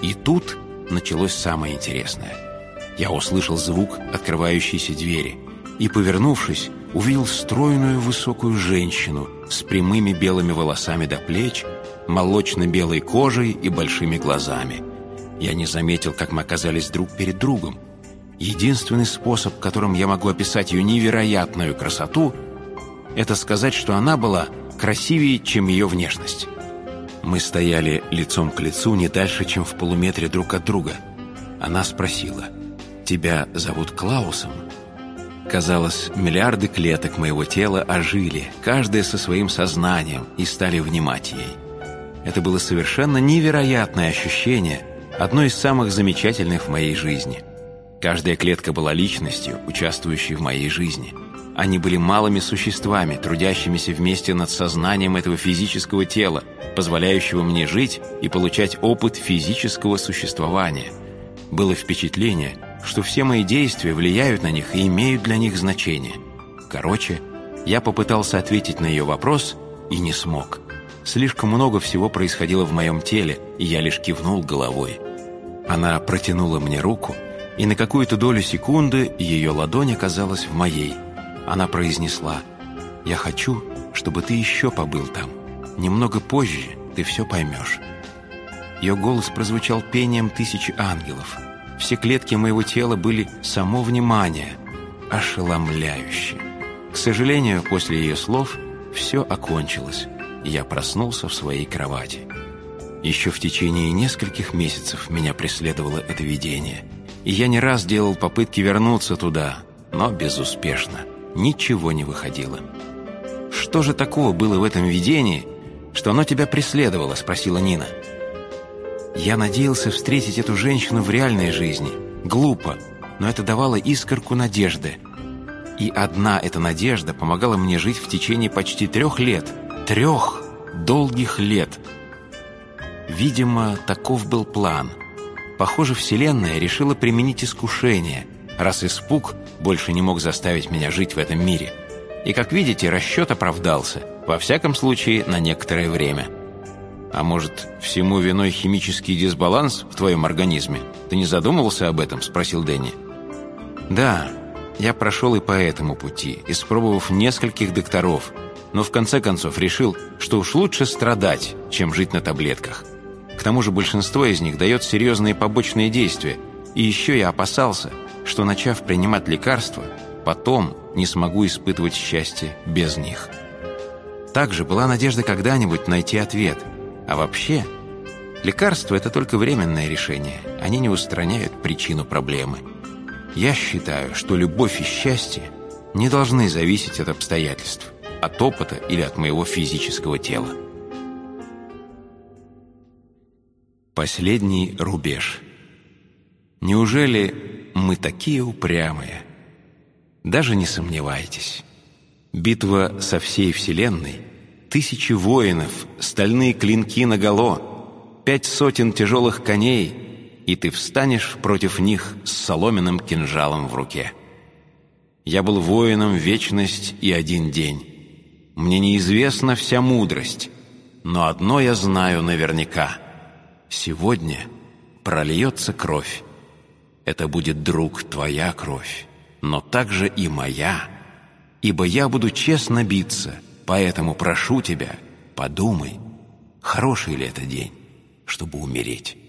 И тут началось самое интересное. Я услышал звук открывающейся двери и, повернувшись, увидел стройную высокую женщину с прямыми белыми волосами до плеч, молочно-белой кожей и большими глазами. Я не заметил, как мы оказались друг перед другом. Единственный способ, которым я могу описать ее невероятную красоту, это сказать, что она была красивее, чем ее внешность. Мы стояли лицом к лицу не дальше, чем в полуметре друг от друга. Она спросила: «Тебя зовут Клаусом?» Казалось, миллиарды клеток моего тела ожили, каждая со своим сознанием, и стали внимать ей. Это было совершенно невероятное ощущение, одно из самых замечательных в моей жизни. Каждая клетка была личностью, участвующей в моей жизни. Они были малыми существами, трудящимися вместе над сознанием этого физического тела, позволяющего мне жить и получать опыт физического существования. Было впечатление, что все мои действия влияют на них и имеют для них значение. Короче, я попытался ответить на ее вопрос и не смог. Слишком много всего происходило в моем теле, и я лишь кивнул головой. Она протянула мне руку, и на какую-то долю секунды ее ладонь оказалась в моей. Она произнесла: «Я хочу, чтобы ты еще побыл там. Немного позже ты все поймешь». Ее голос прозвучал пением тысячи ангелов. Все клетки моего тела были само внимание, ошеломляюще. К сожалению, после ее слов все окончилось, и я проснулся в своей кровати. Еще в течение нескольких месяцев меня преследовало это видение, и я не раз делал попытки вернуться туда, но безуспешно. Ничего не выходило. «Что же такого было в этом видении, что оно тебя преследовало?» – спросила Нина. Я надеялся встретить эту женщину в реальной жизни. Глупо, но это давало искорку надежды. И одна эта надежда помогала мне жить в течение почти 3 лет. 3 долгих лет. Видимо, таков был план. Похоже, Вселенная решила применить искушение, раз испуг больше не мог заставить меня жить в этом мире. И, как видите, расчет оправдался, во всяком случае, на некоторое время. А может, всему виной химический дисбаланс в твоем организме? Ты не задумывался об этом? Спросил Дэнни. Да, я прошел и по этому пути, испробовав нескольких докторов, но в конце концов решил, что уж лучше страдать, чем жить на таблетках. К тому же большинство из них дает серьезные побочные действия, и еще я опасался, что, начав принимать лекарства, потом не смогу испытывать счастье без них. Также была надежда когда-нибудь найти ответ. А вообще, лекарства – это только временное решение. Они не устраняют причину проблемы. Я считаю, что любовь и счастье не должны зависеть от обстоятельств, от опыта или от моего физического тела. Последний рубеж. Неужели мы такие упрямые? Даже не сомневайтесь. Битва со всей Вселенной, 1000 воинов, стальные клинки наголо, 500 тяжелых коней, и ты встанешь против них с соломенным кинжалом в руке. Я был воином вечность и один день. Мне неизвестна вся мудрость, но одно я знаю наверняка. Сегодня прольется кровь. Это будет, друг, твоя кровь, но также и моя, ибо я буду честно биться. Поэтому прошу тебя, подумай, хороший ли это день, чтобы умереть».